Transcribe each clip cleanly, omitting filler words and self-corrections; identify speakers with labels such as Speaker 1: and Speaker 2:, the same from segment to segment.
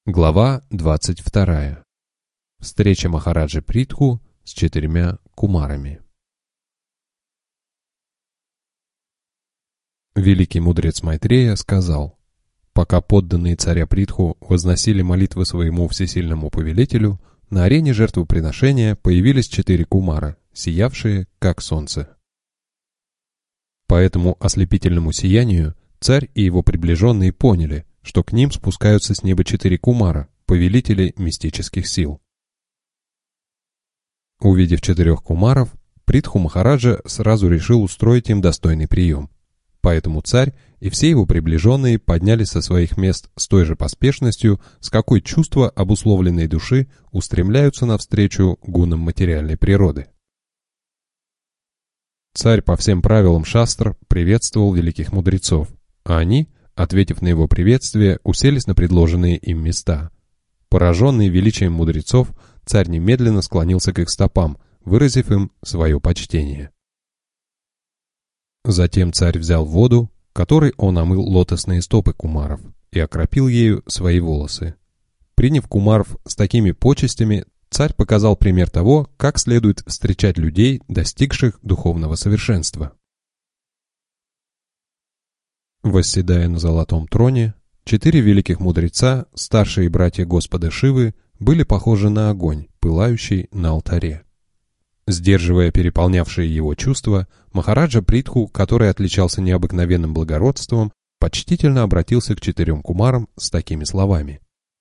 Speaker 1: Глава 22. Встреча Махараджи Притху с 4 кумарами. Великий мудрец Майтрея сказал: «Пока подданные царя Притху возносили молитвы своему всесильному повелителю, на арене жертвоприношения появились 4 кумара, сиявшие, как солнце. По этому ослепительному сиянию царь и его приближенные поняли, что к ним спускаются с неба 4 кумара, повелители мистических сил. Увидев 4 кумаров, Притху Махараджа сразу решил устроить им достойный прием. Поэтому царь и все его приближенные поднялись со своих мест с той же поспешностью, с какой чувства обусловленной души устремляются навстречу гунам материальной природы. Царь по всем правилам шастр приветствовал великих мудрецов, а они, ответив на его приветствие, уселись на предложенные им места. Пораженный величием мудрецов, царь немедленно склонился к их стопам, выразив им свое почтение. Затем царь взял воду, которой он омыл лотосные стопы кумаров, и окропил ею свои волосы. Приняв кумаров с такими почестями, царь показал пример того, как следует встречать людей, достигших духовного совершенства. Восседая на золотом троне, 4 великих мудреца, старшие братья Господа Шивы, были похожи на огонь, пылающий на алтаре. Сдерживая переполнявшие его чувства, Махараджа Притху, который отличался необыкновенным благородством, почтительно обратился к 4 кумарам с такими словами.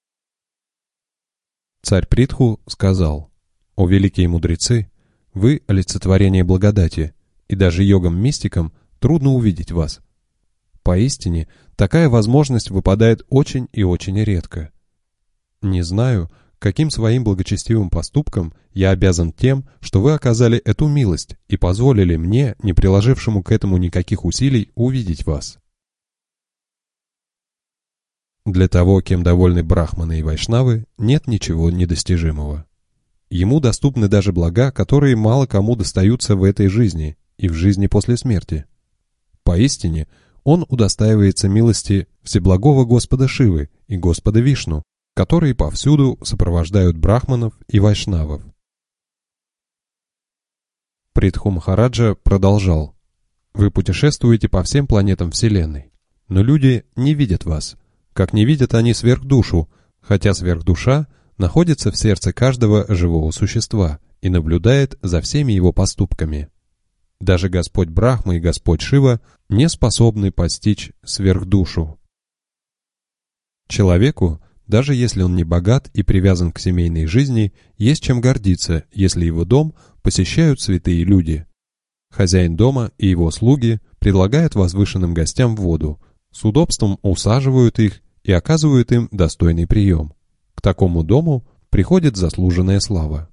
Speaker 1: Царь Притху сказал: «О великие мудрецы, вы олицетворение благодати, и даже йогам-мистикам трудно увидеть вас. Поистине, такая возможность выпадает очень и очень редко. Не знаю, каким своим благочестивым поступком я обязан тем, что вы оказали эту милость и позволили мне, не приложившему к этому никаких усилий, увидеть вас. Для того, кем довольны брахманы и вайшнавы, нет ничего недостижимого. Ему доступны даже блага, которые мало кому достаются в этой жизни и в жизни после смерти. Поистине, он удостаивается милости Всеблагого Господа Шивы и Господа Вишну, которые повсюду сопровождают брахманов и вайшнавов». Притху Махараджа продолжал: «Вы путешествуете по всем планетам Вселенной, но люди не видят вас, как не видят они сверхдушу, хотя сверхдуша находится в сердце каждого живого существа и наблюдает за всеми его поступками. Даже Господь Брахма и Господь Шива не способны постичь сверхдушу. Человеку, даже если он не богат и привязан к семейной жизни, есть чем гордиться, если его дом посещают святые люди. Хозяин дома и его слуги предлагают возвышенным гостям воду, с удобством усаживают их и оказывают им достойный прием. К такому дому приходит заслуженная слава.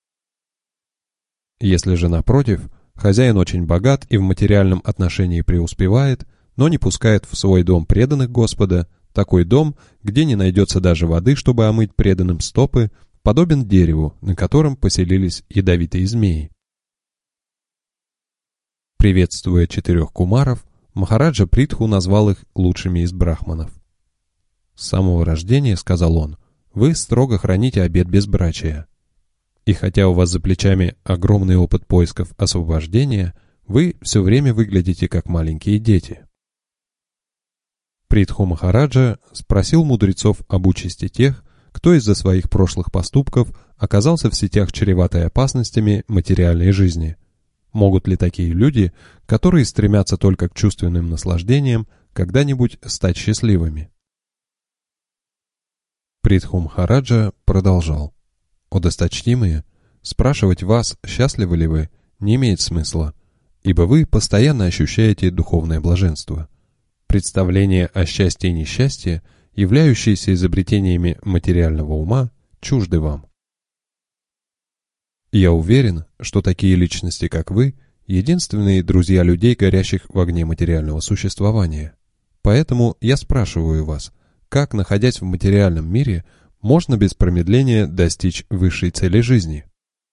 Speaker 1: Если же, напротив, хозяин очень богат и в материальном отношении преуспевает, но не пускает в свой дом преданных Господа, такой дом, где не найдется даже воды, чтобы омыть преданным стопы, подобен дереву, на котором поселились ядовитые змеи». Приветствуя 4 кумаров, Махараджа Притху назвал их лучшими из брахманов. «С самого рождения, — сказал он, — вы строго храните обет безбрачия. И хотя у вас за плечами огромный опыт поисков освобождения, вы все время выглядите как маленькие дети». Притху Махараджа спросил мудрецов об участи тех, кто из-за своих прошлых поступков оказался в сетях чреватой опасностями материальной жизни. Могут ли такие люди, которые стремятся только к чувственным наслаждениям, когда-нибудь стать счастливыми? Притху Махараджа продолжал: «О досточтимые, спрашивать вас, счастливы ли вы, не имеет смысла, ибо вы постоянно ощущаете духовное блаженство. Представления о счастье и несчастье, являющиеся изобретениями материального ума, чужды вам. Я уверен, что такие личности, как вы, единственные друзья людей, горящих в огне материального существования. Поэтому я спрашиваю вас, как, находясь в материальном мире, можно без промедления достичь высшей цели жизни?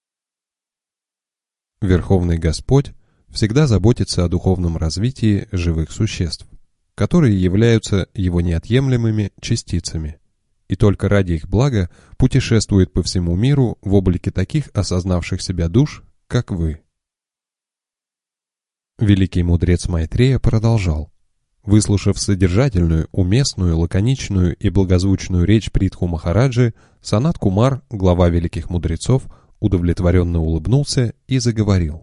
Speaker 1: Верховный Господь всегда заботится о духовном развитии живых существ, которые являются его неотъемлемыми частицами. и только ради их блага путешествует по всему миру в облике таких осознавших себя душ, как вы. Великий мудрец Майтрея продолжал. Выслушав содержательную, уместную, лаконичную и благозвучную речь Притху Махараджи, Санат Кумар, глава великих мудрецов, удовлетворенно улыбнулся и заговорил.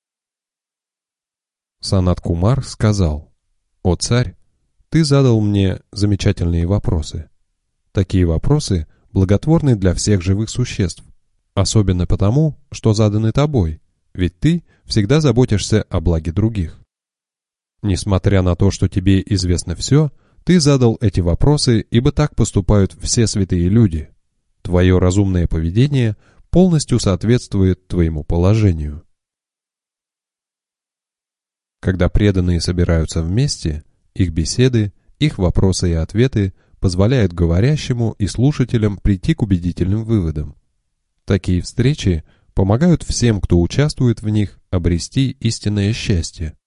Speaker 1: Санат Кумар сказал: «О царь, ты задал мне замечательные вопросы. Такие вопросы благотворны для всех живых существ, особенно потому, что заданы тобой, ведь ты всегда заботишься о благе других. Несмотря на то, что тебе известно все, ты задал эти вопросы, ибо так поступают все святые люди. Твое разумное поведение полностью соответствует твоему положению». Когда преданные собираются вместе, их беседы, их вопросы и ответы позволяют говорящему и слушателям прийти к убедительным выводам. Такие встречи помогают всем, кто участвует в них, обрести истинное счастье.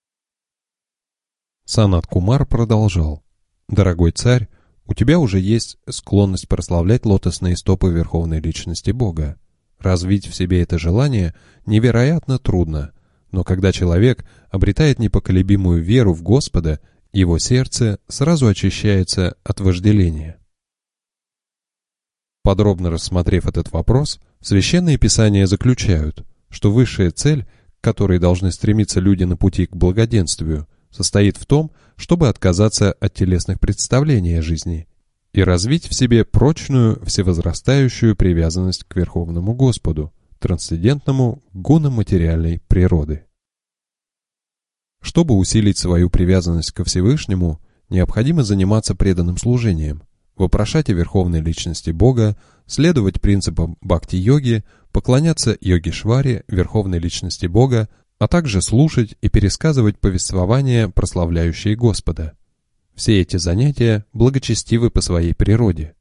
Speaker 1: Санат Кумар продолжал. «Дорогой царь, у тебя уже есть склонность прославлять лотосные стопы Верховной Личности Бога. Развить в себе это желание невероятно трудно, но когда человек обретает непоколебимую веру в Господа, его сердце сразу очищается от вожделения». Подробно рассмотрев этот вопрос, священные писания заключают, что высшая цель, к которой должны стремиться люди на пути к благоденствию, состоит в том, чтобы отказаться от телесных представлений о жизни и развить в себе прочную, всевозрастающую привязанность к Верховному Господу, трансцендентному гунам материальной природы. Чтобы усилить свою привязанность ко Всевышнему, необходимо заниматься преданным служением, вопрошать о Верховной Личности Бога, следовать принципам бхакти-йоги, поклоняться Йогишваре, Верховной Личности Бога, а также слушать и пересказывать повествования, прославляющие Господа. Все эти занятия благочестивы по своей природе.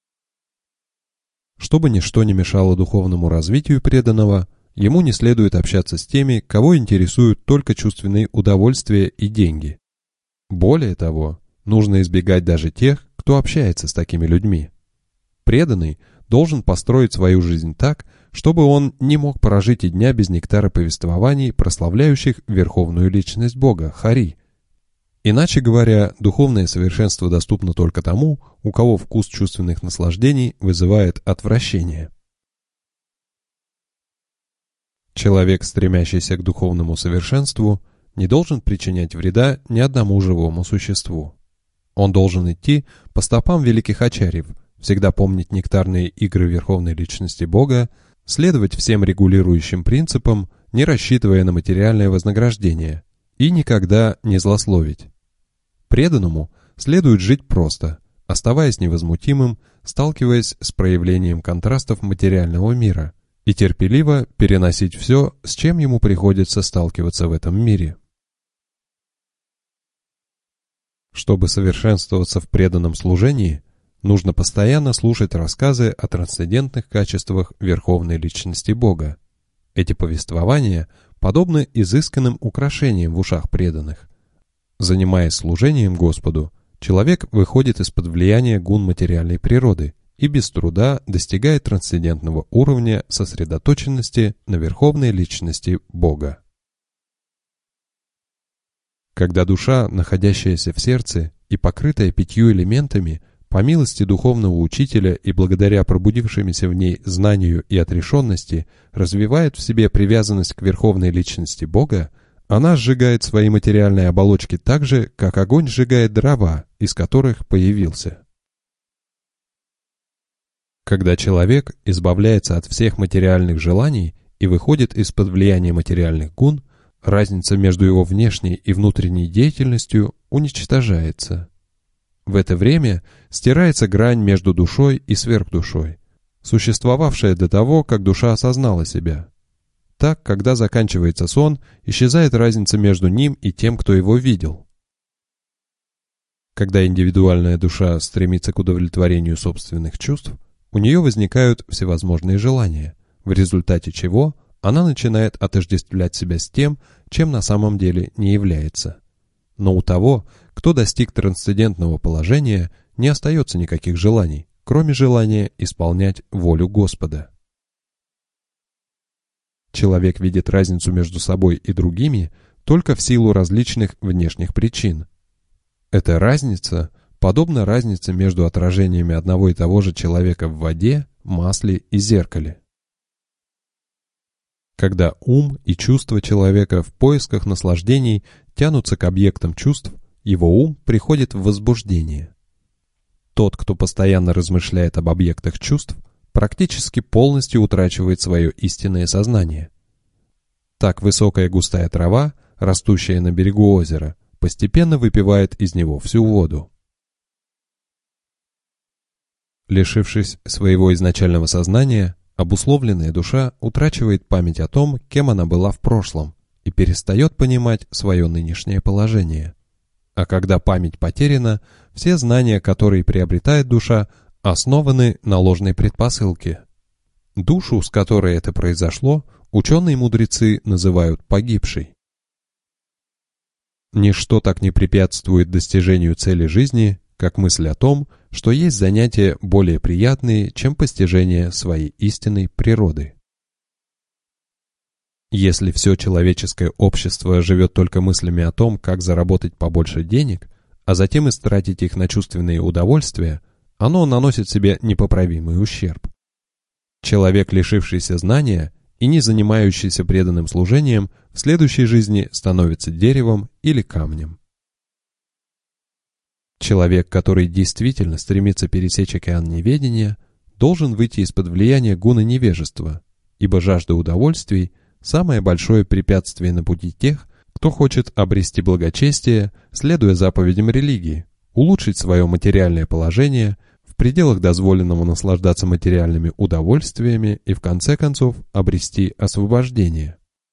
Speaker 1: Чтобы ничто не мешало духовному развитию преданного, ему не следует общаться с теми, кого интересуют только чувственные удовольствия и деньги. Более того, нужно избегать даже тех, кто общается с такими людьми. Преданный должен построить свою жизнь так, чтобы он не мог прожить и дня без нектара повествований, прославляющих Верховную Личность Бога, Хари. Иначе говоря, духовное совершенство доступно только тому, у кого вкус чувственных наслаждений вызывает отвращение. Человек, стремящийся к духовному совершенству, не должен причинять вреда ни одному живому существу. Он должен идти по стопам великих ачарьев, всегда помнить нектарные игры Верховной Личности Бога, следовать всем регулирующим принципам, не рассчитывая на материальное вознаграждение, и никогда не злословить. Преданному следует жить просто, оставаясь невозмутимым, сталкиваясь с проявлением контрастов материального мира, и терпеливо переносить все, с чем ему приходится сталкиваться в этом мире. Чтобы совершенствоваться в преданном служении, нужно постоянно слушать рассказы о трансцендентных качествах Верховной Личности Бога. Эти повествования подобны изысканным украшениям в ушах преданных. Занимаясь служением Господу, человек выходит из-под влияния гун материальной природы и без труда достигает трансцендентного уровня сосредоточенности на Верховной Личности Бога. Когда душа, находящаяся в сердце и покрытая 5 элементами, по милости духовного учителя и благодаря пробудившимся в ней знанию и отрешенности, развивает в себе привязанность к Верховной Личности Бога, она сжигает свои материальные оболочки так же, как огонь сжигает дрова, из которых появился. Когда человек избавляется от всех материальных желаний и выходит из-под влияния материальных гун, разница между его внешней и внутренней деятельностью уничтожается. В это время стирается грань между душой и сверхдушой, существовавшая до того, как душа осознала себя. Так, когда заканчивается сон, исчезает разница между ним и тем, кто его видел. Когда индивидуальная душа стремится к удовлетворению собственных чувств, у нее возникают всевозможные желания, в результате чего она начинает отождествлять себя с тем, чем на самом деле не является. Но у того, кто достиг трансцендентного положения, не остается никаких желаний, кроме желания исполнять волю Господа. Человек видит разницу между собой и другими только в силу различных внешних причин. Эта разница подобна разнице между отражениями одного и того же человека в воде, масле и зеркале. Когда ум и чувства человека в поисках наслаждений тянутся к объектам чувств, его ум приходит в возбуждение. Тот, кто постоянно размышляет об объектах чувств, практически полностью утрачивает свое истинное сознание. Так высокая густая трава, растущая на берегу озера, постепенно выпивает из него всю воду. Лишившись своего изначального сознания, обусловленная душа утрачивает память о том, кем она была в прошлом, и перестает понимать свое нынешнее положение. А когда память потеряна, все знания, которые приобретает душа, основаны на ложной предпосылке. Душу, с которой это произошло, ученые-мудрецы называют погибшей. Ничто так не препятствует достижению цели жизни, как мысль о том, что есть занятия более приятные, чем постижение своей истинной природы. Если все человеческое общество живет только мыслями о том, как заработать побольше денег, а затем истратить их на чувственные удовольствия, оно наносит себе непоправимый ущерб. Человек, лишившийся знания и не занимающийся преданным служением, в следующей жизни становится деревом или камнем. Человек, который действительно стремится пересечь океан неведения, должен выйти из-под влияния гуна невежества, ибо жажда удовольствий – самое большое препятствие на пути тех, кто хочет обрести благочестие, следуя заповедям религии, улучшить свое материальное положение, в пределах дозволенного наслаждаться материальными удовольствиями и в конце концов обрести освобождение.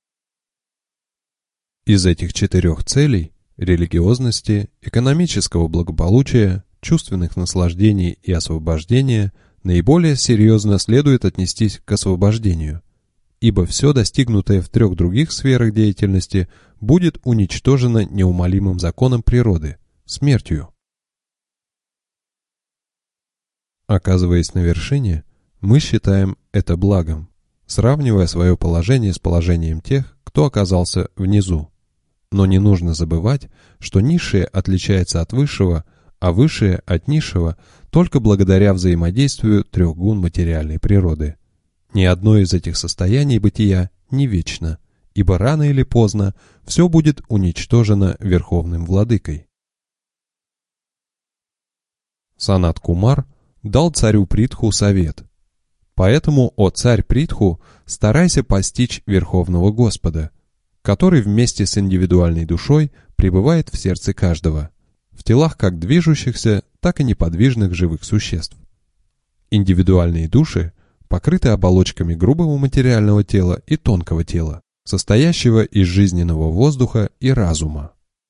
Speaker 1: Из этих 4 целей – религиозности, экономического благополучия, чувственных наслаждений и освобождения – наиболее серьезно следует отнестись к освобождению, ибо все достигнутое в 3 других сферах деятельности будет уничтожено неумолимым законом природы – смертью. Оказываясь на вершине, мы считаем это благом, сравнивая свое положение с положением тех, кто оказался внизу. Но не нужно забывать, что низшее отличается от высшего, а высшее от низшего только благодаря взаимодействию 3 гун материальной природы. Ни одно из этих состояний бытия не вечно, ибо рано или поздно все будет уничтожено Верховным Владыкой. Санат Кумар дал царю Притху совет. Поэтому, о царь Притху, старайся постичь Верховного Господа, который вместе с индивидуальной душой пребывает в сердце каждого, в телах как движущихся, так и неподвижных живых существ. Индивидуальные души покрыты оболочками грубого материального тела и тонкого тела, состоящего из жизненного воздуха и разума.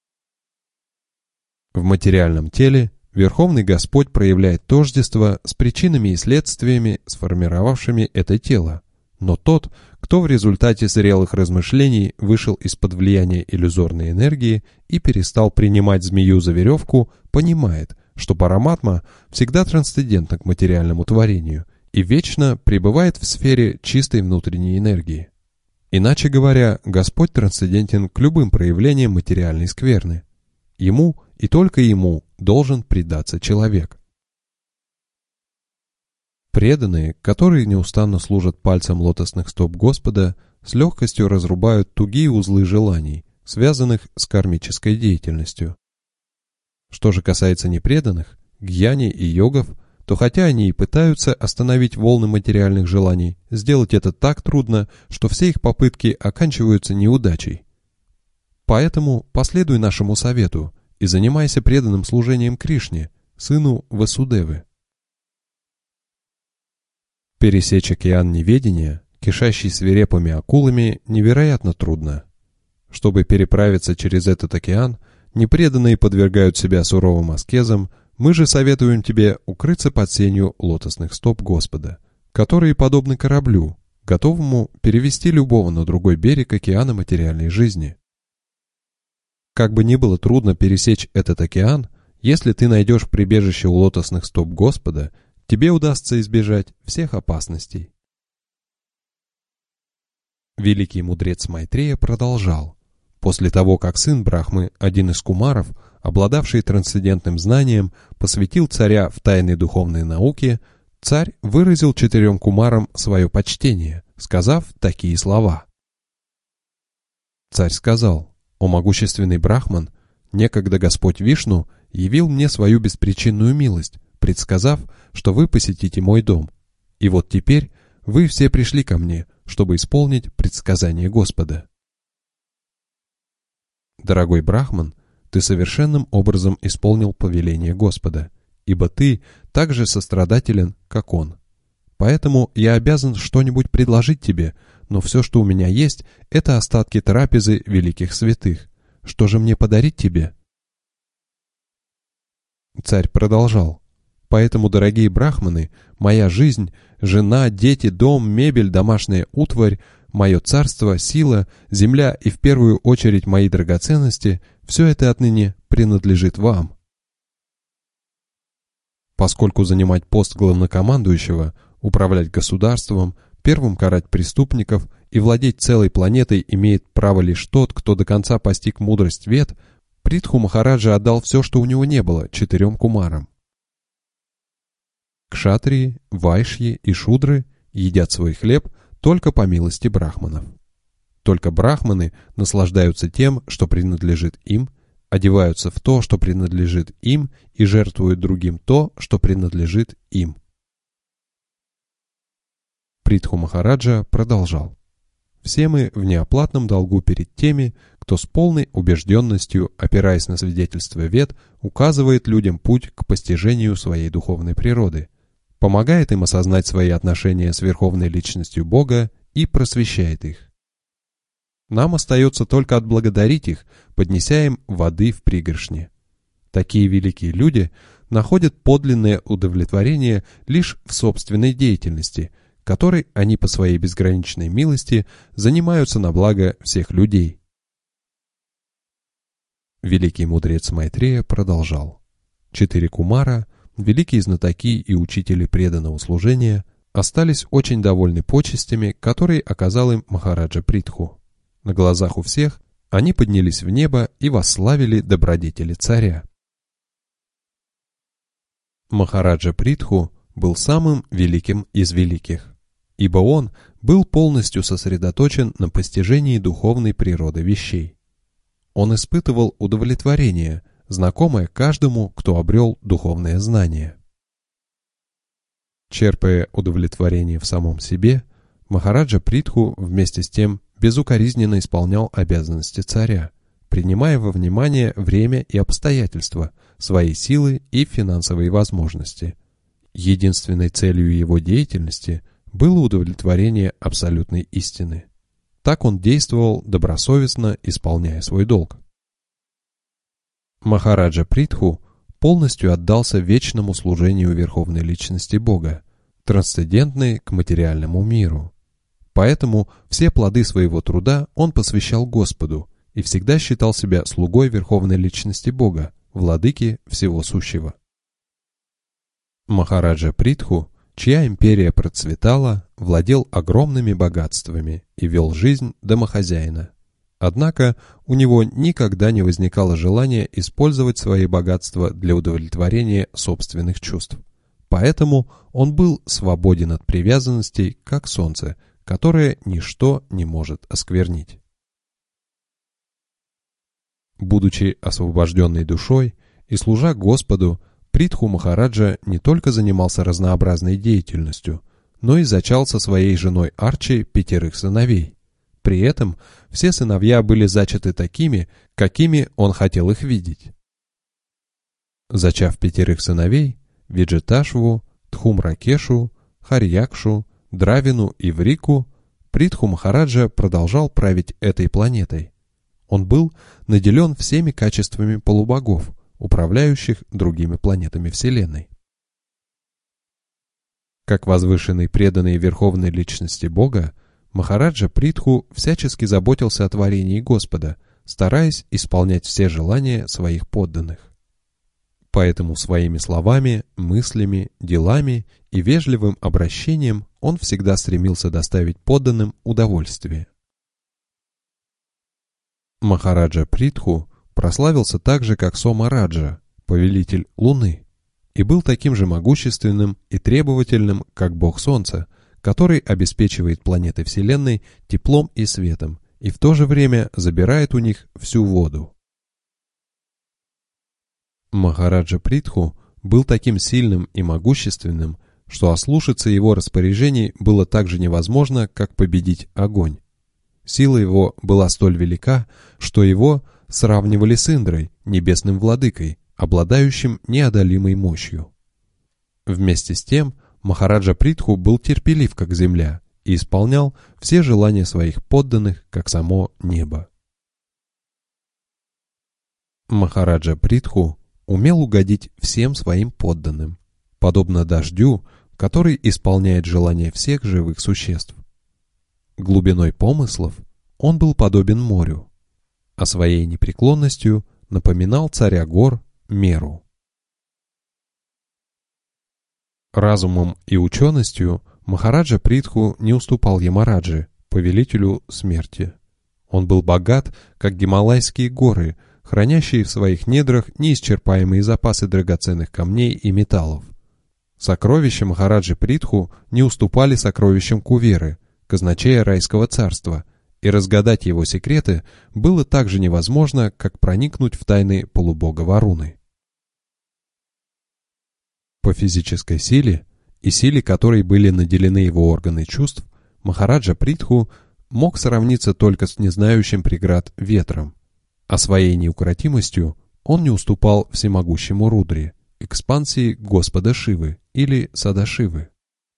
Speaker 1: В материальном теле Верховный Господь проявляет тождество с причинами и следствиями, сформировавшими это тело, но тот, кто в результате зрелых размышлений вышел из-под влияния иллюзорной энергии и перестал принимать змею за веревку, понимает, что Параматма всегда трансцендентна к материальному творению и вечно пребывает в сфере чистой внутренней энергии. Иначе говоря, Господь трансцендентен к любым проявлениям материальной скверны. Ему и только ему должен предаться человек. Преданные, которые неустанно служат пальцем лотосных стоп Господа, с легкостью разрубают тугие узлы желаний, связанных с кармической деятельностью. Что же касается непреданных, гьяни и йогов, то хотя они и пытаются остановить волны материальных желаний, сделать это так трудно, что все их попытки оканчиваются неудачей. Поэтому последуй нашему совету и занимайся преданным служением Кришне, сыну Васудевы. Пересечь океан неведения, кишащий свирепыми акулами, невероятно трудно. Чтобы переправиться через этот океан, непреданные подвергают себя суровым аскезам. Мы же советуем тебе укрыться под сенью лотосных стоп Господа, которые подобны кораблю, готовому перевести любого на другой берег океана материальной жизни. Как бы ни было трудно пересечь этот океан, если ты найдешь прибежище у лотосных стоп Господа, тебе удастся избежать всех опасностей. Великий мудрец Майтрея продолжал. После того, как сын Брахмы, один из кумаров, обладавший трансцендентным знанием, посвятил царя в тайны духовной науки, царь выразил 4 кумарам свое почтение, сказав такие слова. Царь сказал: «О могущественный Брахман, некогда Господь Вишну явил мне свою беспричинную милость, предсказав, что вы посетите мой дом. И вот теперь вы все пришли ко мне, чтобы исполнить предсказание Господа. Дорогой Брахман, ты совершенным образом исполнил повеление Господа, ибо ты так же сострадателен, как Он. Поэтому я обязан что-нибудь предложить тебе, но все, что у меня есть, это остатки трапезы великих святых. Что же мне подарить тебе?» Царь продолжал. «Поэтому, дорогие брахманы, моя жизнь, жена, дети, дом, мебель, домашняя утварь, мое царство, сила, земля и в первую очередь мои драгоценности — все это отныне принадлежит вам». Поскольку занимать пост главнокомандующего, управлять государством, первым карать преступников и владеть целой планетой имеет право лишь тот, кто до конца постиг мудрость вед, Притху Махараджа отдал все, что у него не было, 4 кумарам. Кшатрии, вайшьи и шудры едят свой хлеб только по милости брахманов. Только брахманы наслаждаются тем, что принадлежит им, одеваются в то, что принадлежит им, и жертвуют другим то, что принадлежит им. Притху Махараджа продолжал. «Все мы в неоплатном долгу перед теми, кто с полной убежденностью, опираясь на свидетельства вед, указывает людям путь к постижению своей духовной природы, помогает им осознать свои отношения с Верховной Личностью Бога и просвещает их. Нам остается только отблагодарить их, поднеся им воды в пригоршне. Такие великие люди находят подлинное удовлетворение лишь в собственной деятельности, которой они по своей безграничной милости занимаются на благо всех людей». Великий мудрец Майтрея продолжал. 4 кумара, великие знатоки и учители преданного служения, остались очень довольны почестями, которые оказал им Махараджа Притху. На глазах у всех они поднялись в небо и восславили добродетели царя. Махараджа Притху был самым великим из великих, ибо он был полностью сосредоточен на постижении духовной природы вещей. Он испытывал удовлетворение, знакомое каждому, кто обрел духовное знание. Черпая удовлетворение в самом себе, Махараджа Притху вместе с тем безукоризненно исполнял обязанности царя, принимая во внимание время и обстоятельства, свои силы и финансовые возможности. Единственной целью его деятельности было удовлетворение абсолютной истины. Так он действовал добросовестно, исполняя свой долг. Махараджа Притху полностью отдался вечному служению Верховной Личности Бога, трансцендентной к материальному миру. Поэтому все плоды своего труда он посвящал Господу и всегда считал себя слугой Верховной Личности Бога, владыки всего сущего. Махараджа Притху, чья империя процветала, владел огромными богатствами и вел жизнь домохозяина. Однако у него никогда не возникало желания использовать свои богатства для удовлетворения собственных чувств. Поэтому он был свободен от привязанностей, как солнце, которое ничто не может осквернить. Будучи освобожденной душой и служа Господу, Притху Махараджа не только занимался разнообразной деятельностью, но и зачал со своей женой Арчи 5 сыновей. При этом все сыновья были зачаты такими, какими он хотел их видеть. Зачав 5 сыновей, Виджиташву, Тхумракешу, Харьякшу, Дравину и Врику, Притху Махараджа продолжал править этой планетой. Он был наделен всеми качествами полубогов, управляющих другими планетами Вселенной. Как возвышенный преданный Верховной Личности Бога, Махараджа Притху всячески заботился о творении Господа, стараясь исполнять все желания своих подданных. Поэтому своими словами, мыслями, делами и вежливым обращением он всегда стремился доставить подданным удовольствие. Махараджа Притху прославился так же, как Сома-Раджа, повелитель Луны, и был таким же могущественным и требовательным, как бог Солнца, который обеспечивает планеты Вселенной теплом и светом, и в то же время забирает у них всю воду. Махараджа Притху был таким сильным и могущественным, что ослушаться его распоряжений было так же невозможно, как победить огонь. Сила его была столь велика, что его сравнивали с Индрой, небесным владыкой, обладающим неодолимой мощью. Вместе с тем Махараджа Притху был терпелив, как земля, и исполнял все желания своих подданных, как само небо. Махараджа Притху умел угодить всем своим подданным, подобно дождю, который исполняет желания всех живых существ. Глубиной помыслов он был подобен морю, а своей непреклонностью напоминал царя гор Меру. Разумом и ученостью Махараджа Притху не уступал Ямараджи, повелителю смерти. Он был богат, как Гималайские горы, хранящие в своих недрах неисчерпаемые запасы драгоценных камней и металлов. Сокровища Махараджи Притху не уступали сокровищам Куверы, казначея райского царства, и разгадать его секреты было так же невозможно, как проникнуть в тайны полубога Варуны. По физической силе и силе, которой были наделены его органы чувств, Махараджа Притху мог сравниться только с незнающим преград ветром, а своей неукротимостью он не уступал всемогущему Рудре, экспансии Господа Шивы или Садашивы.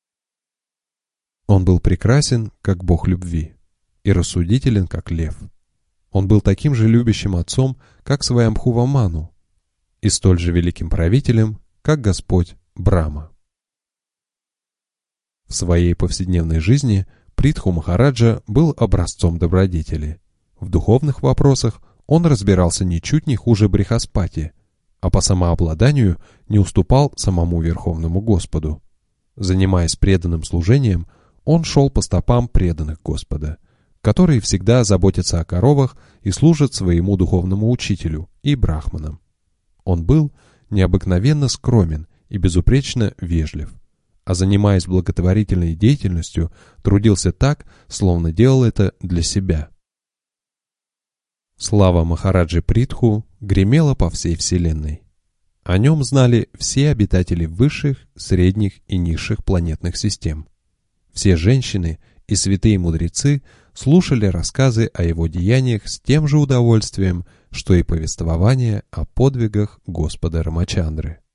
Speaker 1: Он был прекрасен, как бог любви, и рассудителен, как лев. Он был таким же любящим отцом, как Сваямбхува Ману, и столь же великим правителем, как Господь Брахма. В своей повседневной жизни Притху Махараджа был образцом добродетели. В духовных вопросах он разбирался ничуть не хуже Брихаспати, а по самообладанию не уступал самому Верховному Господу. Занимаясь преданным служением, он шел по стопам преданных Господа, которые всегда заботятся о коровах и служат своему духовному учителю и брахманам. Он был необыкновенно скромен и безупречно вежлив, а занимаясь благотворительной деятельностью, трудился так, словно делал это для себя. Слава Махараджи Притху гремела по всей вселенной. О нем знали все обитатели высших, средних и низших планетных систем. Все женщины и святые мудрецы слушали рассказы о его деяниях с тем же удовольствием, что и повествование о подвигах Господа Рамачандры.